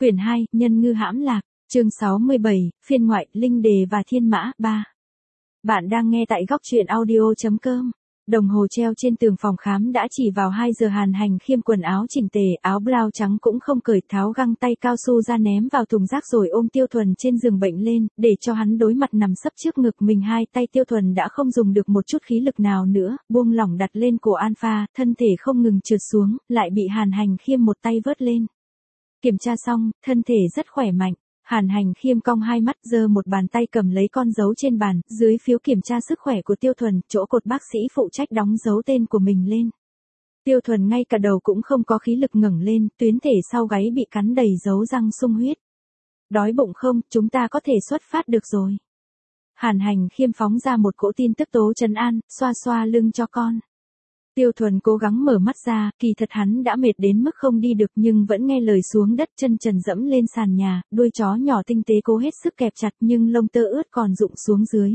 Quyển 2, Nhân ngư hãm lạc, chương 67, phiên ngoại, linh đề và thiên mã, 3. Bạn đang nghe tại góc truyện audio.com. Đồng hồ treo trên tường phòng khám đã chỉ vào 2 giờ. Hàn Hành Khiêm quần áo chỉnh tề, áo blau trắng cũng không cởi, tháo găng tay cao su ra ném vào thùng rác rồi ôm Tiêu Thuần trên giường bệnh lên, để cho hắn đối mặt nằm sấp trước ngực mình. Hai tay Tiêu Thuần đã không dùng được một chút khí lực nào nữa, buông lỏng đặt lên cổ Alpha, thân thể không ngừng trượt xuống, lại bị Hàn Hành Khiêm một tay vớt lên. Kiểm tra xong, thân thể rất khỏe mạnh. Hàn Hành Khiêm cong hai mắt, giơ một bàn tay cầm lấy con dấu trên bàn, dưới phiếu kiểm tra sức khỏe của Tiêu Thuần, chỗ cột bác sĩ phụ trách đóng dấu tên của mình lên. Tiêu Thuần ngay cả đầu cũng không có khí lực ngẩng lên, tuyến thể sau gáy bị cắn đầy dấu răng sung huyết. Đói bụng không, chúng ta có thể xuất phát được rồi. Hàn Hành Khiêm phóng ra một cỗ tin tức tố trấn an, xoa xoa lưng cho con. Tiêu Thuần cố gắng mở mắt ra, kỳ thật hắn đã mệt đến mức không đi được nhưng vẫn nghe lời xuống đất, chân trần dẫm lên sàn nhà, đuôi chó nhỏ tinh tế cố hết sức kẹp chặt nhưng lông tơ ướt còn rụng xuống dưới.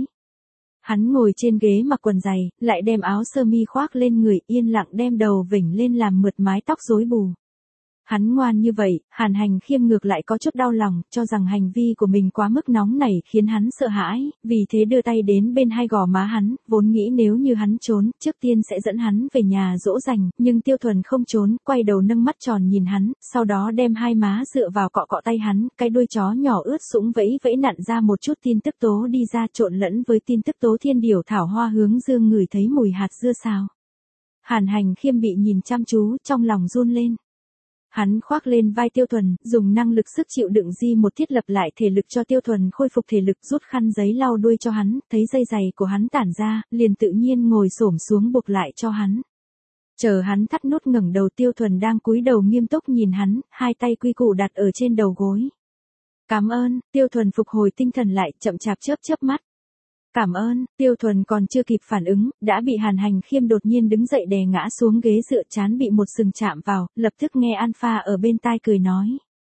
Hắn ngồi trên ghế mặc quần giày, lại đem áo sơ mi khoác lên người, yên lặng đem đầu vểnh lên làm mượt mái tóc rối bù. Hắn ngoan như vậy, Hàn Hành Khiêm ngược lại có chút đau lòng, cho rằng hành vi của mình quá mức nóng nảy khiến hắn sợ hãi, vì thế đưa tay đến bên hai gò má hắn, vốn nghĩ nếu như hắn trốn, trước tiên sẽ dẫn hắn về nhà dỗ dành, nhưng Tiêu Thuần không trốn, quay đầu nâng mắt tròn nhìn hắn, sau đó đem hai má dựa vào cọ cọ tay hắn, cái đuôi chó nhỏ ướt sũng vẫy vẫy nặn ra một chút tin tức tố đi ra, trộn lẫn với tin tức tố thiên điểu thảo hoa hướng dương, ngửi thấy mùi hạt dưa xào. Hàn Hành Khiêm bị nhìn chăm chú, trong lòng run lên. Hắn khoác lên vai Tiêu Thuần, dùng năng lực sức chịu đựng di một thiết lập lại thể lực cho Tiêu Thuần khôi phục thể lực, rút khăn giấy lau đuôi cho hắn, thấy dây giày của hắn tản ra, liền tự nhiên ngồi xổm xuống buộc lại cho hắn. Chờ hắn thắt nút ngẩng đầu, Tiêu Thuần đang cúi đầu nghiêm túc nhìn hắn, hai tay quy củ đặt ở trên đầu gối. Cảm ơn, Tiêu Thuần phục hồi tinh thần lại, chậm chạp chớp chớp mắt. Cảm ơn, Tiêu Thuần còn chưa kịp phản ứng, đã bị Hàn Hành Khiêm đột nhiên đứng dậy đè ngã xuống ghế dựa, trán bị một sừng chạm vào, lập tức nghe Alpha ở bên tai cười nói.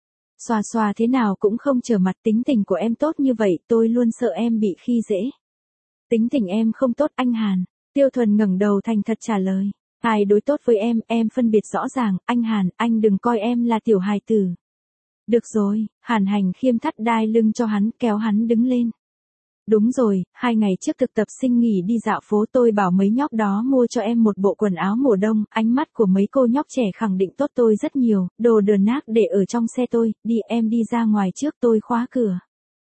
Xoa xoa thế nào cũng không trở mặt, tính tình của em tốt như vậy, tôi luôn sợ em bị khi dễ. Tính tình em không tốt anh Hàn. Tiêu Thuần ngẩng đầu thành thật trả lời. Ai đối tốt với em phân biệt rõ ràng, anh Hàn, anh đừng coi em là tiểu hài tử. Được rồi, Hàn Hành Khiêm thắt đai lưng cho hắn, kéo hắn đứng lên. Đúng rồi, 2 ngày trước thực tập sinh nghỉ đi dạo phố, tôi bảo mấy nhóc đó mua cho em một bộ quần áo mùa đông, ánh mắt của mấy cô nhóc trẻ khẳng định tốt tôi rất nhiều, đồ đờn nát để ở trong xe tôi, đi em đi ra ngoài trước, tôi khóa cửa.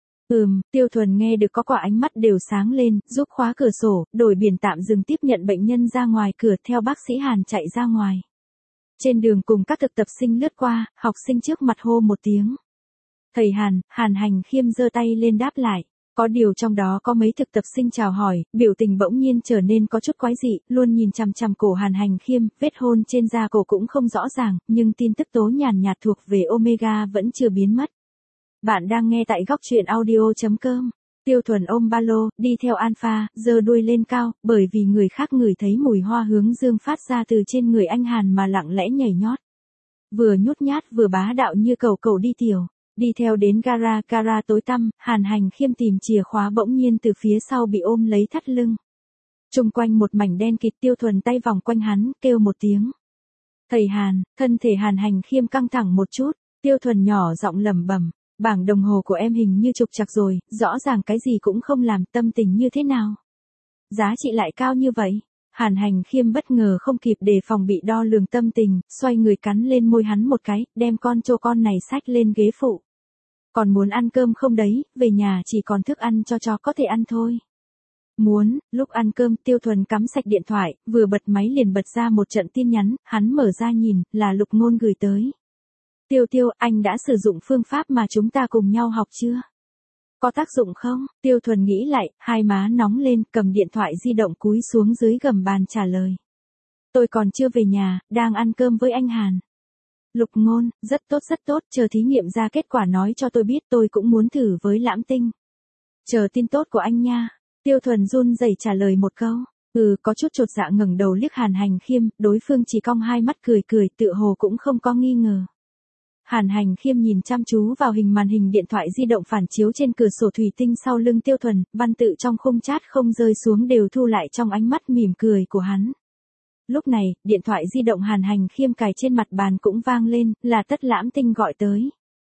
Tiêu Thuần nghe được có quả ánh mắt đều sáng lên, giúp khóa cửa sổ, đổi biển tạm dừng tiếp nhận bệnh nhân ra ngoài cửa, theo bác sĩ Hàn chạy ra ngoài. Trên đường cùng các thực tập sinh lướt qua, học sinh trước mặt hô một tiếng. Thầy Hàn, Hàn Hành Khiêm giơ tay lên đáp lại. Có điều trong đó có mấy thực tập sinh chào hỏi, biểu tình bỗng nhiên trở nên có chút quái dị, luôn nhìn chằm chằm cổ Hàn Hành Khiêm, vết hôn trên da cổ cũng không rõ ràng, nhưng tin tức tố nhàn nhạt thuộc về Omega vẫn chưa biến mất. Bạn đang nghe tại góc truyện audio.com. Tiêu Thuần ôm ba lô, đi theo Alpha, giơ đuôi lên cao, bởi vì người khác ngửi thấy mùi hoa hướng dương phát ra từ trên người anh Hàn mà lặng lẽ nhảy nhót. Vừa nhút nhát vừa bá đạo như cầu cầu đi tiểu. Đi theo đến gara tối tăm, Hàn Hành Khiêm tìm chìa khóa, bỗng nhiên từ phía sau bị ôm lấy thắt lưng. Trung quanh một mảnh đen kịt, Tiêu Thuần tay vòng quanh hắn, kêu một tiếng. Thầy Hàn, thân thể Hàn Hành Khiêm căng thẳng một chút, Tiêu Thuần nhỏ giọng lẩm bẩm, bảng đồng hồ của em hình như trục trặc rồi, rõ ràng cái gì cũng không làm, tâm tình như thế nào? Giá trị lại cao như vậy. Hàn Hành Khiêm bất ngờ không kịp đề phòng bị đo lường tâm tình, xoay người cắn lên môi hắn một cái, đem con trâu con này xách lên ghế phụ. Còn muốn ăn cơm không đấy, về nhà chỉ còn thức ăn cho chó có thể ăn thôi. Muốn, lúc ăn cơm Tiêu Thuần cắm sạch điện thoại, vừa bật máy liền bật ra một trận tin nhắn, hắn mở ra nhìn, là Lục Ngôn gửi tới. Tiêu, anh đã sử dụng phương pháp mà chúng ta cùng nhau học chưa? Có tác dụng không? Tiêu Thuần nghĩ lại, hai má nóng lên, cầm điện thoại di động cúi xuống dưới gầm bàn trả lời. Tôi còn chưa về nhà, đang ăn cơm với anh Hàn. Lục Ngôn, rất tốt, chờ thí nghiệm ra kết quả nói cho tôi biết, tôi cũng muốn thử với Lãm Tinh. Chờ tin tốt của anh nha. Tiêu Thuần run rẩy trả lời một câu. Có chút chột dạ ngẩng đầu liếc Hàn Hành Khiêm, đối phương chỉ cong hai mắt cười, tựa hồ cũng không có nghi ngờ. Hàn Hành Khiêm nhìn chăm chú vào hình màn hình điện thoại di động phản chiếu trên cửa sổ thủy tinh sau lưng Tiêu Thuần, văn tự trong khung chat không rơi xuống đều thu lại trong ánh mắt mỉm cười của hắn. Lúc này, điện thoại di động Hàn Hành Khiêm cài trên mặt bàn cũng vang lên, là Tất Lãm Tinh gọi tới.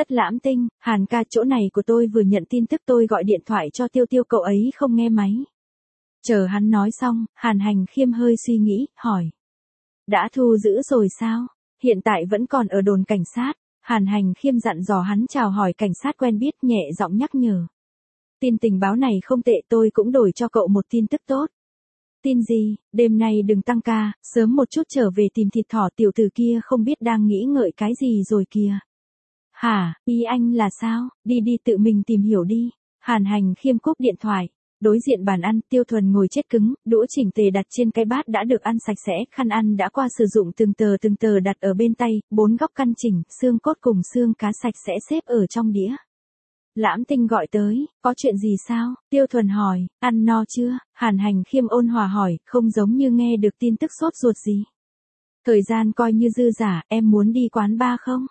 Tất Lãm Tinh, Hàn ca chỗ này của tôi vừa nhận tin tức tôi gọi điện thoại cho Tiêu Tiêu cậu ấy không nghe máy. Chờ hắn nói xong, Hàn Hành Khiêm hơi suy nghĩ, hỏi. Đã thu giữ rồi sao? Hiện tại vẫn còn ở đồn cảnh sát. Hàn Hành Khiêm dặn dò hắn chào hỏi cảnh sát quen biết, nhẹ giọng nhắc nhở. Tin tình báo này không tệ, tôi cũng đổi cho cậu một tin tức tốt. Tin gì? Đêm nay đừng tăng ca, sớm một chút trở về tìm thịt thỏ, tiểu tử kia không biết đang nghĩ ngợi cái gì rồi kìa. Hả, ý anh là sao? Đi tự mình tìm hiểu đi. Hàn Hành Khiêm cúp điện thoại. Đối diện bàn ăn, Tiêu Thuần ngồi chết cứng, đũa chỉnh tề đặt trên cái bát đã được ăn sạch sẽ, khăn ăn đã qua sử dụng từng tờ đặt ở bên tay, 4 góc căn chỉnh, xương cốt cùng xương cá sạch sẽ xếp ở trong đĩa. Lãm Tinh gọi tới, có chuyện gì sao? Tiêu Thuần hỏi, ăn no chưa? Hàn Hành Khiêm ôn hòa hỏi, không giống như nghe được tin tức sốt ruột gì. Thời gian coi như dư giả, em muốn đi quán bar không?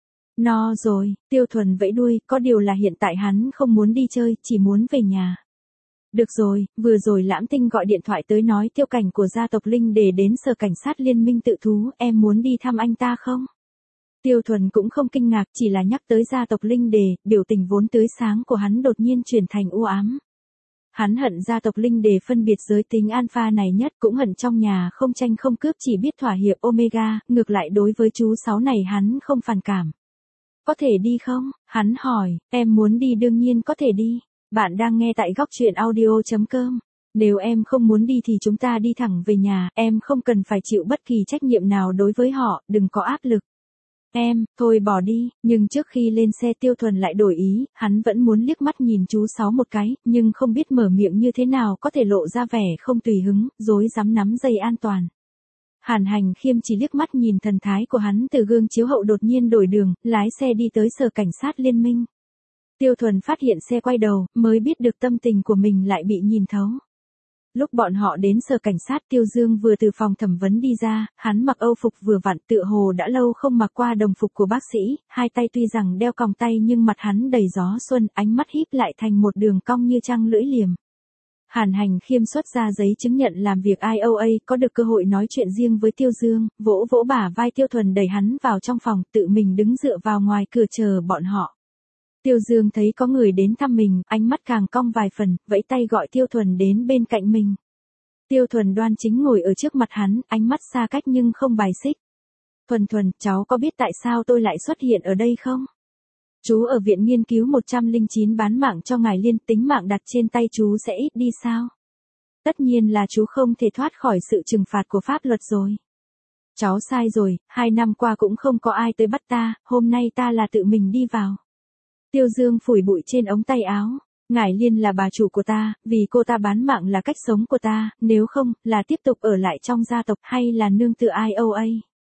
No rồi, Tiêu Thuần vẫy đuôi, có điều là hiện tại hắn không muốn đi chơi, chỉ muốn về nhà. Được rồi, vừa rồi Lãm Tinh gọi điện thoại tới nói Tiêu Cảnh của gia tộc Linh Đề đến sở cảnh sát liên minh tự thú, em muốn đi thăm anh ta không? Tiêu Thuần cũng không kinh ngạc, chỉ là nhắc tới gia tộc Linh Đề, biểu tình vốn tươi sáng của hắn đột nhiên chuyển thành u ám. Hắn hận gia tộc Linh Đề phân biệt giới tính alpha này nhất, cũng hận trong nhà không tranh không cướp chỉ biết thỏa hiệp omega, ngược lại đối với chú Sáu này hắn không phản cảm. Có thể đi không? Hắn hỏi, em muốn đi đương nhiên có thể đi. Bạn đang nghe tại góc truyện audio.com. Nếu em không muốn đi thì chúng ta đi thẳng về nhà, em không cần phải chịu bất kỳ trách nhiệm nào đối với họ, đừng có áp lực. Em, thôi bỏ đi, nhưng trước khi lên xe Tiêu Thuần lại đổi ý, hắn vẫn muốn liếc mắt nhìn chú Sáu một cái, nhưng không biết mở miệng như thế nào có thể lộ ra vẻ không tùy hứng, rối rắm nắm dây an toàn. Hàn Hành Khiêm chỉ liếc mắt nhìn thần thái của hắn từ gương chiếu hậu đột nhiên đổi đường, lái xe đi tới sở cảnh sát liên minh. Tiêu Thuần phát hiện xe quay đầu, mới biết được tâm tình của mình lại bị nhìn thấu. Lúc bọn họ đến sở cảnh sát, Tiêu Dương vừa từ phòng thẩm vấn đi ra, hắn mặc âu phục vừa vặn, tựa hồ đã lâu không mặc qua đồng phục của bác sĩ, hai tay tuy rằng đeo còng tay nhưng mặt hắn đầy gió xuân, ánh mắt híp lại thành một đường cong như trăng lưỡi liềm. Hàn Hành Khiêm xuất ra giấy chứng nhận làm việc IOA, có được cơ hội nói chuyện riêng với Tiêu Dương, vỗ vỗ bả vai Tiêu Thuần đẩy hắn vào trong phòng, tự mình đứng dựa vào ngoài cửa chờ bọn họ. Tiêu Dương thấy có người đến thăm mình, ánh mắt càng cong vài phần, vẫy tay gọi Tiêu Thuần đến bên cạnh mình. Tiêu Thuần đoan chính ngồi ở trước mặt hắn, ánh mắt xa cách nhưng không bài xích. Thuần, cháu có biết tại sao tôi lại xuất hiện ở đây không? Chú ở viện nghiên cứu 109 bán mạng cho ngài Liên, tính mạng đặt trên tay chú sẽ ít đi sao? Tất nhiên là chú không thể thoát khỏi sự trừng phạt của pháp luật rồi. Cháu sai rồi, 2 năm qua cũng không có ai tới bắt ta, hôm nay ta là tự mình đi vào. Tiêu Dương phủi bụi trên ống tay áo. Ngải Liên là bà chủ của ta, vì cô ta bán mạng là cách sống của ta, nếu không, là tiếp tục ở lại trong gia tộc hay là nương tựa IOA.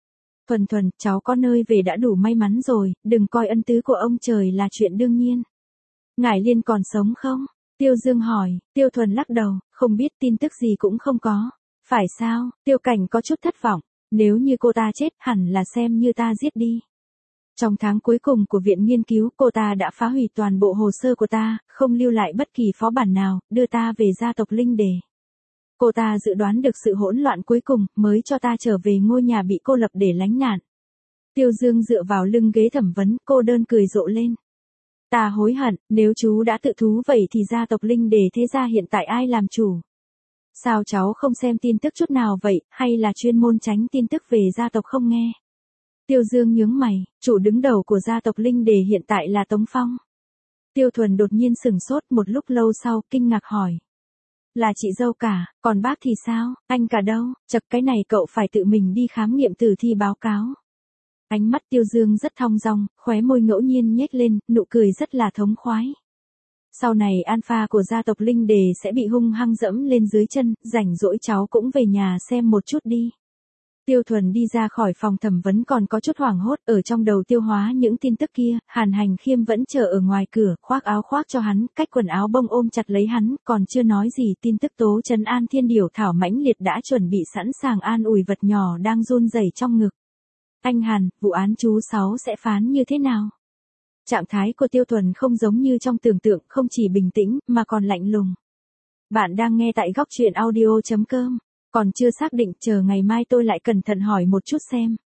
Thuần, cháu có nơi về đã đủ may mắn rồi, đừng coi ân tứ của ông trời là chuyện đương nhiên. Ngải Liên còn sống không? Tiêu Dương hỏi, Tiêu Thuần lắc đầu, không biết, tin tức gì cũng không có. Phải sao? Tiêu Cảnh có chút thất vọng, nếu như cô ta chết hẳn là xem như ta giết đi. Trong tháng cuối cùng của viện nghiên cứu, cô ta đã phá hủy toàn bộ hồ sơ của ta, không lưu lại bất kỳ phó bản nào, đưa ta về gia tộc Linh Đề. Cô ta dự đoán được sự hỗn loạn cuối cùng, mới cho ta trở về ngôi nhà bị cô lập để lánh nạn. Tiêu Dương dựa vào lưng ghế thẩm vấn, cô đơn cười rộ lên. Ta hối hận, nếu chú đã tự thú vậy thì gia tộc Linh Đề thế gia hiện tại ai làm chủ? Sao cháu không xem tin tức chút nào vậy, hay là chuyên môn tránh tin tức về gia tộc không nghe? Tiêu Dương nhướng mày, chủ đứng đầu của gia tộc Linh Đề hiện tại là Tống Phong. Tiêu Thuần đột nhiên sửng sốt, một lúc lâu sau, kinh ngạc hỏi. Là chị dâu cả, còn bác thì sao, anh cả đâu? Chật, cái này cậu phải tự mình đi khám nghiệm tử thi báo cáo. Ánh mắt Tiêu Dương rất thong dong, khóe môi ngẫu nhiên nhếch lên, nụ cười rất là thống khoái. Sau này alpha của gia tộc Linh Đề sẽ bị hung hăng dẫm lên dưới chân, rảnh rỗi cháu cũng về nhà xem một chút đi. Tiêu Thuần đi ra khỏi phòng thẩm vấn còn có chút hoảng hốt, ở trong đầu tiêu hóa những tin tức kia, Hàn Hành Khiêm vẫn chờ ở ngoài cửa, khoác áo khoác cho hắn, cách quần áo bông ôm chặt lấy hắn, còn chưa nói gì tin tức tố trấn an thiên điểu thảo mãnh liệt đã chuẩn bị sẵn sàng an ủi vật nhỏ đang run rẩy trong ngực. Anh Hàn, vụ án chú Sáu sẽ phán như thế nào? Trạng thái của Tiêu Thuần không giống như trong tưởng tượng, không chỉ bình tĩnh, mà còn lạnh lùng. Bạn đang nghe tại góc truyện audio.com. Còn chưa xác định, chờ ngày mai tôi lại cẩn thận hỏi một chút xem.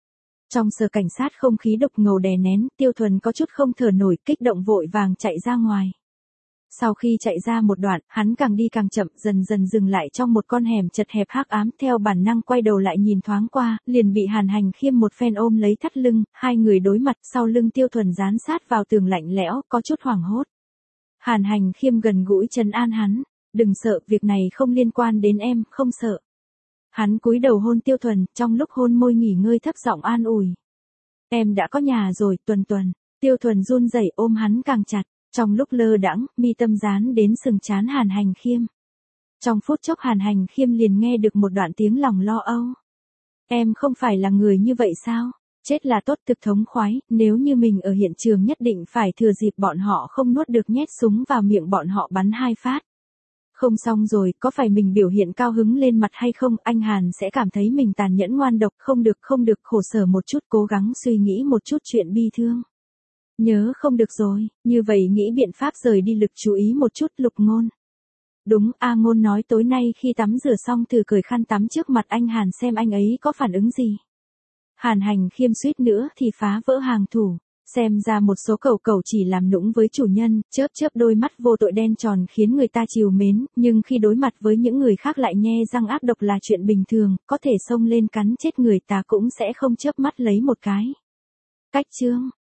Trong sở cảnh sát không khí đục ngầu đè nén, Tiêu Thuần có chút không thở nổi, kích động vội vàng chạy ra ngoài. Sau khi chạy ra một đoạn, hắn càng đi càng chậm, dần dần dừng lại trong một con hẻm chật hẹp hắc ám, theo bản năng quay đầu lại nhìn thoáng qua, liền bị Hàn Hành Khiêm một phen ôm lấy thắt lưng, hai người đối mặt, sau lưng Tiêu Thuần dán sát vào tường lạnh lẽo, có chút hoảng hốt. Hàn Hành Khiêm gần gũi trấn an hắn, đừng sợ, việc này không liên quan đến em, không sợ. Hắn cúi đầu hôn Tiêu Thuần, trong lúc hôn môi nghỉ ngơi thấp giọng an ủi. Em đã có nhà rồi, Tuần. Tiêu Thuần run rẩy ôm hắn càng chặt, trong lúc lơ đãng, mi tâm dán đến sừng trán Hàn Hành Khiêm. Trong phút chốc Hàn Hành Khiêm liền nghe được một đoạn tiếng lòng lo âu. Em không phải là người như vậy sao? Chết là tốt, thực thống khoái, nếu như mình ở hiện trường nhất định phải thừa dịp bọn họ không nuốt được nhét súng vào miệng bọn họ bắn 2 phát. Không xong rồi, có phải mình biểu hiện cao hứng lên mặt hay không, anh Hàn sẽ cảm thấy mình tàn nhẫn ngoan độc, không được, khổ sở một chút, cố gắng suy nghĩ một chút chuyện bi thương. Nhớ không được rồi, như vậy nghĩ biện pháp rời đi lực chú ý một chút, Lục Ngôn. Đúng, A Ngôn nói tối nay khi tắm rửa xong thử cởi khăn tắm trước mặt anh Hàn xem anh ấy có phản ứng gì. Hàn Hành Khiêm suýt nữa thì phá vỡ hàng thủ. Xem ra một số cẩu chỉ làm nũng với chủ nhân, chớp đôi mắt vô tội đen tròn khiến người ta trìu mến, nhưng khi đối mặt với những người khác lại nhe răng ác độc là chuyện bình thường, có thể xông lên cắn chết người ta cũng sẽ không chớp mắt lấy một cái. Cách chương